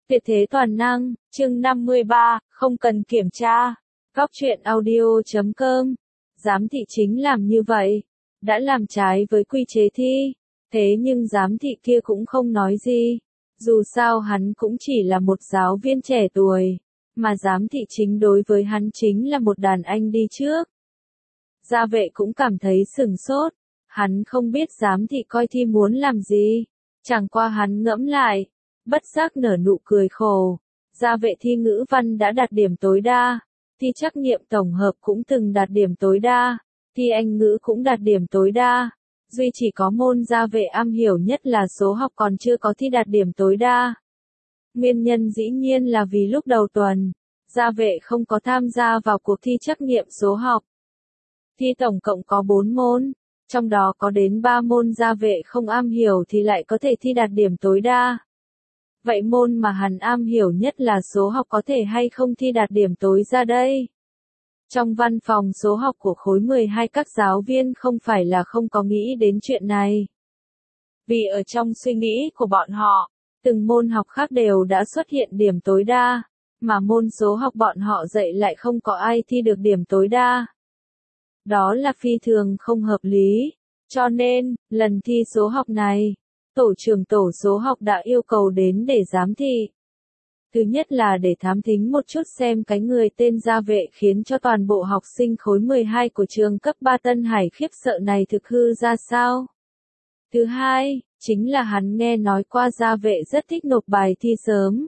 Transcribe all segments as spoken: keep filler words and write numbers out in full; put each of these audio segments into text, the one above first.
Tuyệt thế toàn năng, chương năm mươi ba, không cần kiểm tra. Góc truyện audio chấm com. Giám thị chính làm như vậy, đã làm trái với quy chế thi. Thế nhưng giám thị kia cũng không nói gì. Dù sao hắn cũng chỉ là một giáo viên trẻ tuổi, mà giám thị chính đối với hắn chính là một đàn anh đi trước. Gia vệ cũng cảm thấy sửng sốt, hắn không biết giám thị coi thi muốn làm gì. Chẳng qua hắn ngẫm lại, bất giác nở nụ cười khổ. Gia vệ thi ngữ văn đã đạt điểm tối đa, thi trắc nghiệm tổng hợp cũng từng đạt điểm tối đa, thi Anh ngữ cũng đạt điểm tối đa. Duy chỉ có môn gia vệ am hiểu nhất là số học còn chưa có thi đạt điểm tối đa. Nguyên nhân dĩ nhiên là vì lúc đầu tuần, gia vệ không có tham gia vào cuộc thi trắc nghiệm số học. Thi tổng cộng có bốn môn, trong đó có đến ba môn gia vệ không am hiểu thì lại có thể thi đạt điểm tối đa. Vậy môn mà hắn am hiểu nhất là số học có thể hay không thi đạt điểm tối ra đây? Trong văn phòng số học của khối mười hai các giáo viên không phải là không có nghĩ đến chuyện này. Vì ở trong suy nghĩ của bọn họ, từng môn học khác đều đã xuất hiện điểm tối đa, mà môn số học bọn họ dạy lại không có ai thi được điểm tối đa. Đó là phi thường không hợp lý, cho nên, lần thi số học này, tổ trưởng tổ số học đã yêu cầu đến để giám thị. Thứ nhất là để thám thính một chút xem cái người tên gia vệ khiến cho toàn bộ học sinh khối mười hai của trường cấp ba Tân Hải khiếp sợ này thực hư ra sao. Thứ hai, chính là hắn nghe nói qua gia vệ rất thích nộp bài thi sớm.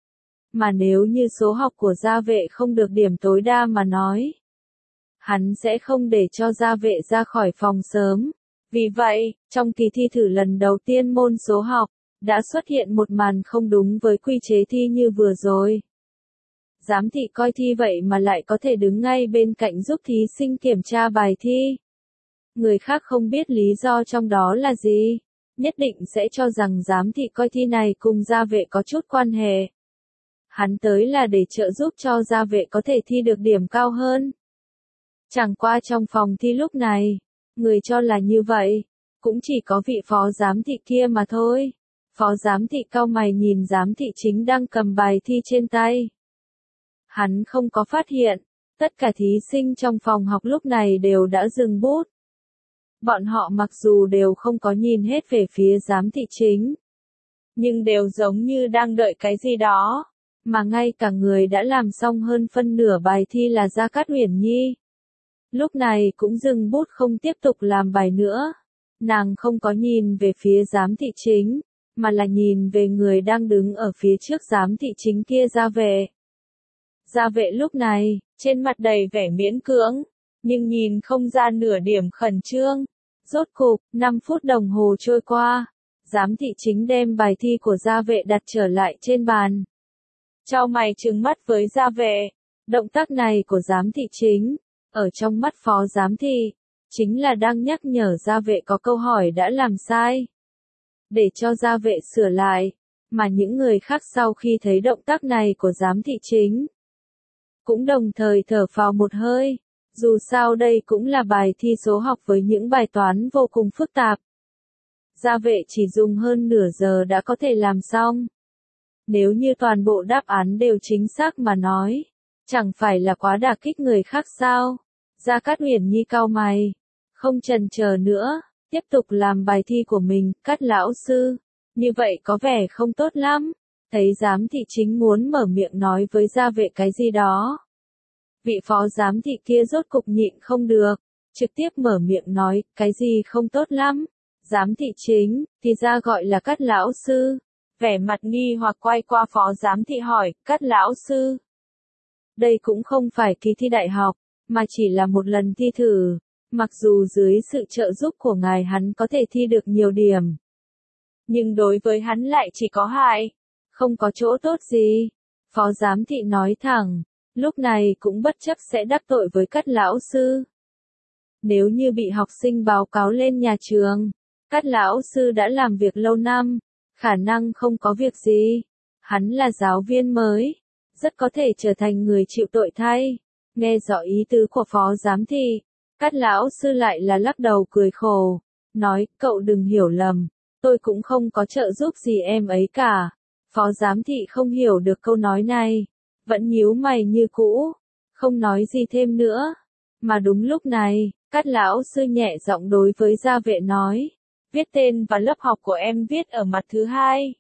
Mà nếu như số học của gia vệ không được điểm tối đa mà nói, hắn sẽ không để cho gia vệ ra khỏi phòng sớm. Vì vậy, trong kỳ thi thử lần đầu tiên môn số học, đã xuất hiện một màn không đúng với quy chế thi như vừa rồi. Giám thị coi thi vậy mà lại có thể đứng ngay bên cạnh giúp thí sinh kiểm tra bài thi. Người khác không biết lý do trong đó là gì, nhất định sẽ cho rằng giám thị coi thi này cùng gia vệ có chút quan hệ. Hắn tới là để trợ giúp cho gia vệ có thể thi được điểm cao hơn. Chẳng qua trong phòng thi lúc này, người cho là như vậy, cũng chỉ có vị phó giám thị kia mà thôi. Phó giám thị cau mày nhìn giám thị chính đang cầm bài thi trên tay. Hắn không có phát hiện, tất cả thí sinh trong phòng học lúc này đều đã dừng bút. Bọn họ mặc dù đều không có nhìn hết về phía giám thị chính, nhưng đều giống như đang đợi cái gì đó, mà ngay cả người đã làm xong hơn phân nửa bài thi là Gia Cát Uyển Nhi. Lúc này cũng dừng bút không tiếp tục làm bài nữa. Nàng không có nhìn về phía giám thị chính, mà là nhìn về người đang đứng ở phía trước giám thị chính kia gia vệ. Gia vệ lúc này, trên mặt đầy vẻ miễn cưỡng, nhưng nhìn không ra nửa điểm khẩn trương. Rốt cục, năm phút đồng hồ trôi qua, giám thị chính đem bài thi của gia vệ đặt trở lại trên bàn. Chau mày trừng mắt với gia vệ, động tác này của giám thị chính, ở trong mắt phó giám thị, chính là đang nhắc nhở gia vệ có câu hỏi đã làm sai, để cho gia vệ sửa lại, mà những người khác sau khi thấy động tác này của giám thị chính, cũng đồng thời thở phào một hơi, dù sao đây cũng là bài thi số học với những bài toán vô cùng phức tạp. Gia vệ chỉ dùng hơn nửa giờ đã có thể làm xong. Nếu như toàn bộ đáp án đều chính xác mà nói, chẳng phải là quá đả kích người khác sao? Gia Cát Uyển Nhi cau mày, không chần chờ nữa, tiếp tục làm bài thi của mình. Cát lão sư, như vậy có vẻ không tốt lắm. Thấy giám thị chính muốn mở miệng nói với gia vệ cái gì đó, vị phó giám thị kia rốt cục nhịn không được, trực tiếp mở miệng nói, cái gì không tốt lắm? Giám thị chính, thì ra gọi là Cát lão sư. Vẻ mặt nghi hoặc quay qua phó giám thị hỏi, Cát lão sư, đây cũng không phải kỳ thi đại học, mà chỉ là một lần thi thử, mặc dù dưới sự trợ giúp của ngài hắn có thể thi được nhiều điểm, nhưng đối với hắn lại chỉ có hại, không có chỗ tốt gì. Phó giám thị nói thẳng, lúc này cũng bất chấp sẽ đắc tội với Cát lão sư. Nếu như bị học sinh báo cáo lên nhà trường, Cát lão sư đã làm việc lâu năm, khả năng không có việc gì. Hắn là giáo viên mới, rất có thể trở thành người chịu tội thay. Nghe rõ ý tứ của phó giám thị, Cát lão sư lại là lắc đầu cười khổ, nói, cậu đừng hiểu lầm, tôi cũng không có trợ giúp gì em ấy cả. Phó giám thị không hiểu được câu nói này, vẫn nhíu mày như cũ, không nói gì thêm nữa. Mà đúng lúc này, Cát lão sư nhẹ giọng đối với gia vệ nói, viết tên và lớp học của em viết ở mặt thứ hai.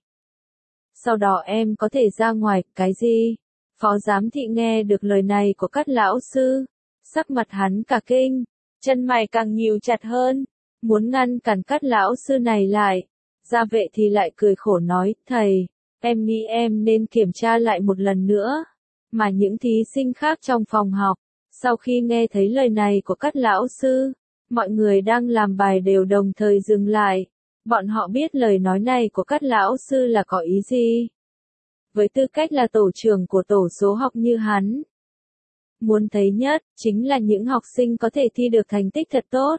Sau đó em có thể ra ngoài, cái gì? Phó giám thị nghe được lời này của Cát lão sư, sắc mặt hắn cả kinh, chân mày càng nhíu chặt hơn, muốn ngăn cản Cát lão sư này lại. Gia vệ thì lại cười khổ nói, thầy, em nghĩ em nên kiểm tra lại một lần nữa. Mà những thí sinh khác trong phòng học, sau khi nghe thấy lời này của Cát lão sư, mọi người đang làm bài đều đồng thời dừng lại. Bọn họ biết lời nói này của Cát lão sư là có ý gì. Với tư cách là tổ trưởng của tổ số học như hắn, muốn thấy nhất, chính là những học sinh có thể thi được thành tích thật tốt.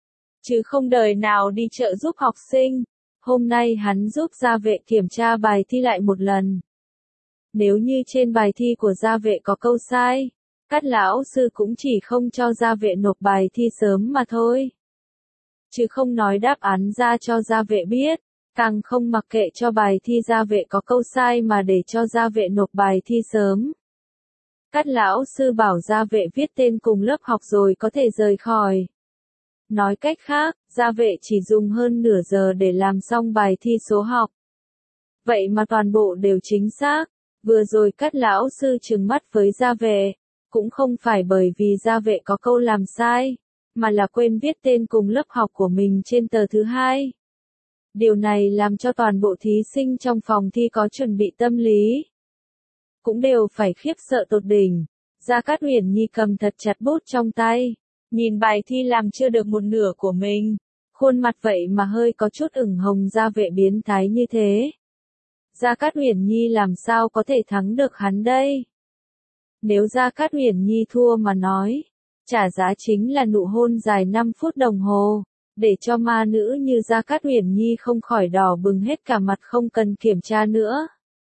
Chứ không đời nào đi trợ giúp học sinh. Hôm nay hắn giúp gia vệ kiểm tra bài thi lại một lần. Nếu như trên bài thi của gia vệ có câu sai, Cát lão sư cũng chỉ không cho gia vệ nộp bài thi sớm mà thôi. Chứ không nói đáp án ra cho gia vệ biết, càng không mặc kệ cho bài thi gia vệ có câu sai mà để cho gia vệ nộp bài thi sớm. Cát lão sư bảo gia vệ viết tên cùng lớp học rồi có thể rời khỏi. Nói cách khác, gia vệ chỉ dùng hơn nửa giờ để làm xong bài thi số học. Vậy mà toàn bộ đều chính xác. Vừa rồi Cát lão sư trừng mắt với gia vệ, cũng không phải bởi vì gia vệ có câu làm sai, mà là quên viết tên cùng lớp học của mình trên tờ thứ hai. Điều này làm cho toàn bộ thí sinh trong phòng thi có chuẩn bị tâm lý, cũng đều phải khiếp sợ tột đỉnh. Gia Cát Uyển Nhi cầm thật chặt bút trong tay, nhìn bài thi làm chưa được một nửa của mình, khuôn mặt vậy mà hơi có chút ửng hồng. Gia vệ biến thái như thế, Gia Cát Uyển Nhi làm sao có thể thắng được hắn đây? Nếu Gia Cát Uyển Nhi thua mà nói, trả giá chính là nụ hôn dài năm phút đồng hồ, để cho ma nữ như Gia Cát Uyển Nhi không khỏi đỏ bừng hết cả mặt không cần kiểm tra nữa.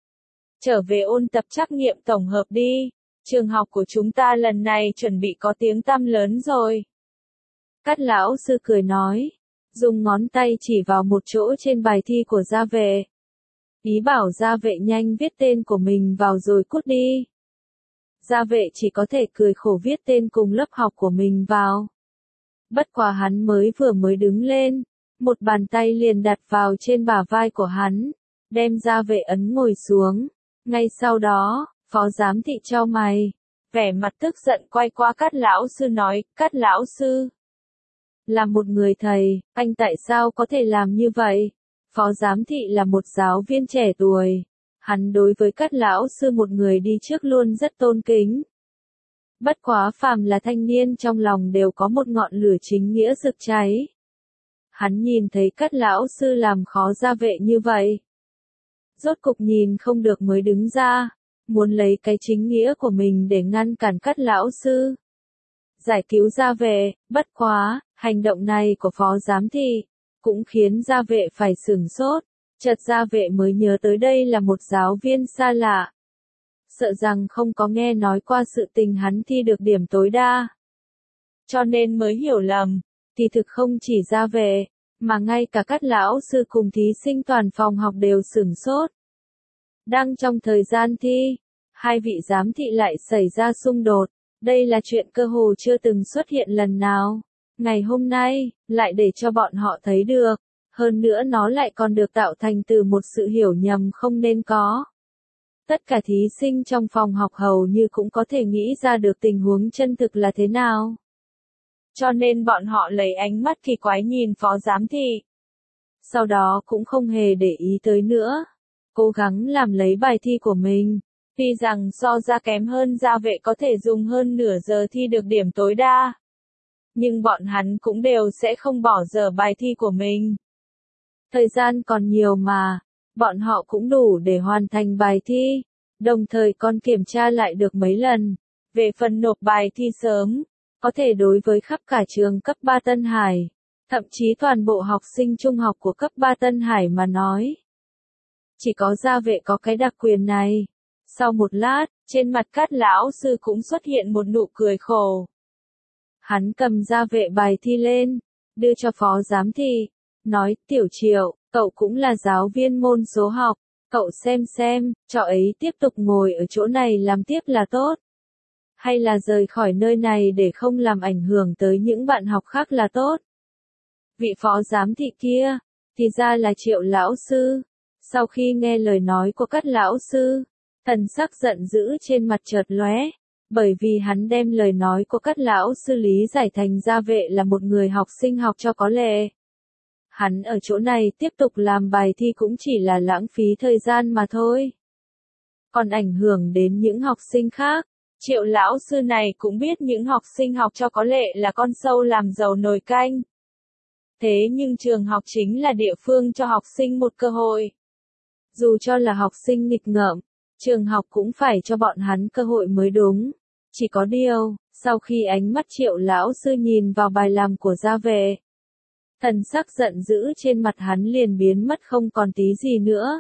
Trở về ôn tập trắc nghiệm tổng hợp đi, trường học của chúng ta lần này chuẩn bị có tiếng tăm lớn rồi. Cát lão sư cười nói, dùng ngón tay chỉ vào một chỗ trên bài thi của gia vệ. Ý bảo gia vệ nhanh viết tên của mình vào rồi cút đi. Gia vệ chỉ có thể cười khổ viết tên cùng lớp học của mình vào. Bất quá hắn mới vừa mới đứng lên, một bàn tay liền đặt vào trên bả vai của hắn, đem gia vệ ấn ngồi xuống. Ngay sau đó, phó giám thị chau mày, vẻ mặt tức giận quay qua Cát lão sư nói, Cát lão sư, là một người thầy, anh tại sao có thể làm như vậy? Phó giám thị là một giáo viên trẻ tuổi, hắn đối với Cát lão sư một người đi trước luôn rất tôn kính. Bất quá phàm là thanh niên trong lòng đều có một ngọn lửa chính nghĩa rực cháy. Hắn nhìn thấy Cát lão sư làm khó gia vệ như vậy, rốt cục nhìn không được mới đứng ra, muốn lấy cái chính nghĩa của mình để ngăn cản Cát lão sư, giải cứu gia vệ. Bất quá, hành động này của phó giám thị cũng khiến gia vệ phải sửng sốt, chợt gia vệ mới nhớ tới đây là một giáo viên xa lạ. Sợ rằng không có nghe nói qua sự tình hắn thi được điểm tối đa, cho nên mới hiểu lầm. Thì thực không chỉ gia vệ, mà ngay cả Cát lão sư cùng thí sinh toàn phòng học đều sửng sốt. Đang trong thời gian thi, hai vị giám thị lại xảy ra xung đột. Đây là chuyện cơ hồ chưa từng xuất hiện lần nào. Ngày hôm nay, lại để cho bọn họ thấy được. Hơn nữa nó lại còn được tạo thành từ một sự hiểu nhầm không nên có. Tất cả thí sinh trong phòng học hầu như cũng có thể nghĩ ra được tình huống chân thực là thế nào. Cho nên bọn họ lấy ánh mắt kỳ quái nhìn phó giám thị. Sau đó cũng không hề để ý tới nữa. Cố gắng làm lấy bài thi của mình. Tuy rằng so ra kém hơn gia vệ có thể dùng hơn nửa giờ thi được điểm tối đa. Nhưng bọn hắn cũng đều sẽ không bỏ dở bài thi của mình. Thời gian còn nhiều mà, bọn họ cũng đủ để hoàn thành bài thi, đồng thời còn kiểm tra lại được mấy lần. Về phần nộp bài thi sớm, có thể đối với khắp cả trường cấp ba Tân Hải, thậm chí toàn bộ học sinh trung học của cấp ba Tân Hải mà nói. Chỉ có gia vệ có cái đặc quyền này. Sau một lát, trên mặt Cát lão sư cũng xuất hiện một nụ cười khổ. Hắn cầm gia vệ bài thi lên, đưa cho phó giám thị, nói, Tiểu Triệu, cậu cũng là giáo viên môn số học, Cậu xem xem, cho ấy tiếp tục ngồi ở chỗ này làm tiếp là tốt. Hay là rời khỏi nơi này để không làm ảnh hưởng tới những bạn học khác là tốt. Vị phó giám thị kia, thì ra là Triệu lão sư. Sau khi nghe lời nói của các lão sư, thần sắc giận dữ trên mặt chợt lóe, bởi vì hắn đem lời nói của các lão sư lý giải thành Gia Vệ là một người học sinh học cho có lệ. Hắn ở chỗ này tiếp tục làm bài thi cũng chỉ là lãng phí thời gian mà thôi. Còn ảnh hưởng đến những học sinh khác, Triệu lão sư này cũng biết những học sinh học cho có lệ là con sâu làm dầu nồi canh. Thế nhưng trường học chính là địa phương cho học sinh một cơ hội. Dù cho là học sinh nghịch ngợm, trường học cũng phải cho bọn hắn cơ hội mới đúng. Chỉ có điều, sau khi ánh mắt Triệu lão sư nhìn vào bài làm của Gia Vệ, thần sắc giận dữ trên mặt hắn liền biến mất không còn tí gì nữa.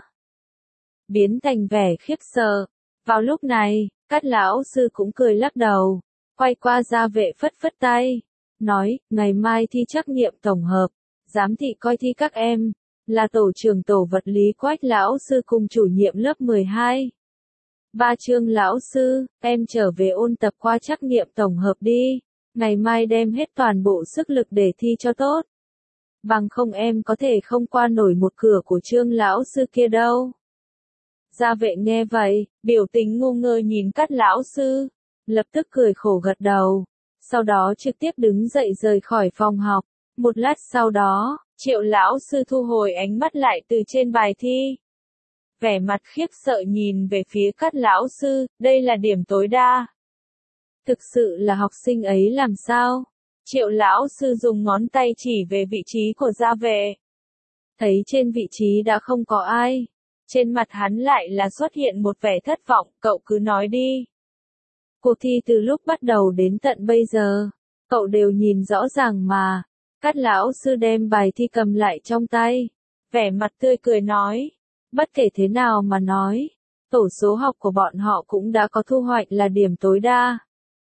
Biến thành vẻ khiếp sợ. Vào lúc này, các lão sư cũng cười lắc đầu, quay qua Gia Vệ phất phất tay, nói, ngày mai thi trắc nghiệm tổng hợp, giám thị coi thi các em, là tổ trưởng tổ vật lý Quách lão sư cùng chủ nhiệm lớp mười hai. Ba Trương lão sư, em trở về ôn tập qua trắc nghiệm tổng hợp đi, ngày mai đem hết toàn bộ sức lực để thi cho tốt. Bằng không em có thể không qua nổi một cửa của Trương lão sư kia đâu. Gia Vệ nghe vậy, biểu tình ngu ngơ nhìn các lão sư, lập tức cười khổ gật đầu, sau đó trực tiếp đứng dậy rời khỏi phòng học. Một lát sau đó, Triệu lão sư thu hồi ánh mắt lại từ trên bài thi. Vẻ mặt khiếp sợ nhìn về phía các lão sư, đây là điểm tối đa. Thực sự là học sinh ấy làm sao? Triệu lão sư dùng ngón tay chỉ về vị trí của Gia Vệ. Thấy trên vị trí đã không có ai. Trên mặt hắn lại là xuất hiện một vẻ thất vọng, cậu cứ nói đi. Cuộc thi từ lúc bắt đầu đến tận bây giờ, cậu đều nhìn rõ ràng mà. Các lão sư đem bài thi cầm lại trong tay. Vẻ mặt tươi cười nói. Bất kể thế nào mà nói, tổ số học của bọn họ cũng đã có thu hoạch là điểm tối đa.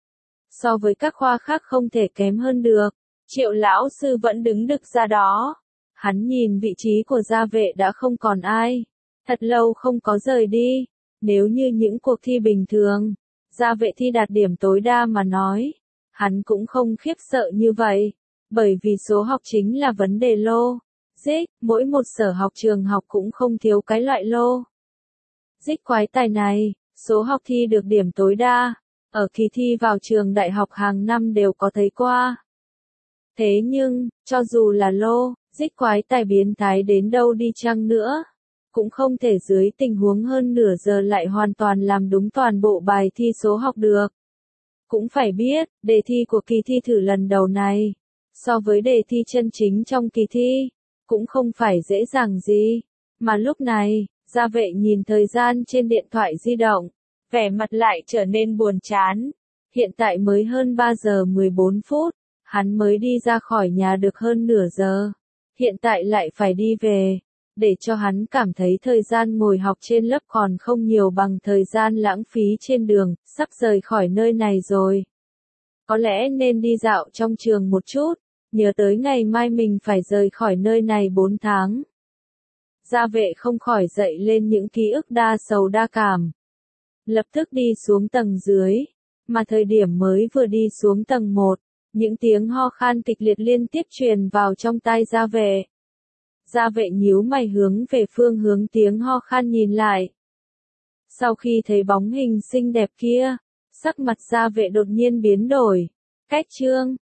So với các khoa khác không thể kém hơn được. Triệu lão sư vẫn đứng đực ra đó. Hắn nhìn vị trí của Gia Vệ đã không còn ai. Thật lâu không có rời đi. Nếu như những cuộc thi bình thường, Gia Vệ thi đạt điểm tối đa mà nói, hắn cũng không khiếp sợ như vậy. Bởi vì số học chính là vấn đề lô. Dích, mỗi một sở học trường học cũng không thiếu cái loại lô. Dích quái tài này, số học thi được điểm tối đa, ở kỳ thi vào trường đại học hàng năm đều có thấy qua. Thế nhưng, cho dù là lô, dích quái tài biến thái đến đâu đi chăng nữa, cũng không thể dưới tình huống hơn nửa giờ lại hoàn toàn làm đúng toàn bộ bài thi số học được. Cũng phải biết, đề thi của kỳ thi thử lần đầu này, so với đề thi chân chính trong kỳ thi, cũng không phải dễ dàng gì. Mà lúc này, Gia Vệ nhìn thời gian trên điện thoại di động, vẻ mặt lại trở nên buồn chán. Hiện tại mới hơn ba giờ mười bốn phút, hắn mới đi ra khỏi nhà được hơn nửa giờ. Hiện tại lại phải đi về, để cho hắn cảm thấy thời gian ngồi học trên lớp còn không nhiều bằng thời gian lãng phí trên đường, sắp rời khỏi nơi này rồi. Có lẽ nên đi dạo trong trường một chút. Nhớ tới ngày mai mình phải rời khỏi nơi này bốn tháng. Gia Vệ không khỏi dậy lên những ký ức đa sầu đa cảm. Lập tức đi xuống tầng dưới. Mà thời điểm mới vừa đi xuống tầng một, những tiếng ho khan kịch liệt liên tiếp truyền vào trong tai Gia Vệ. Gia Vệ nhíu mày hướng về phương hướng tiếng ho khan nhìn lại. Sau khi thấy bóng hình xinh đẹp kia, sắc mặt Gia Vệ đột nhiên biến đổi. Cách Trương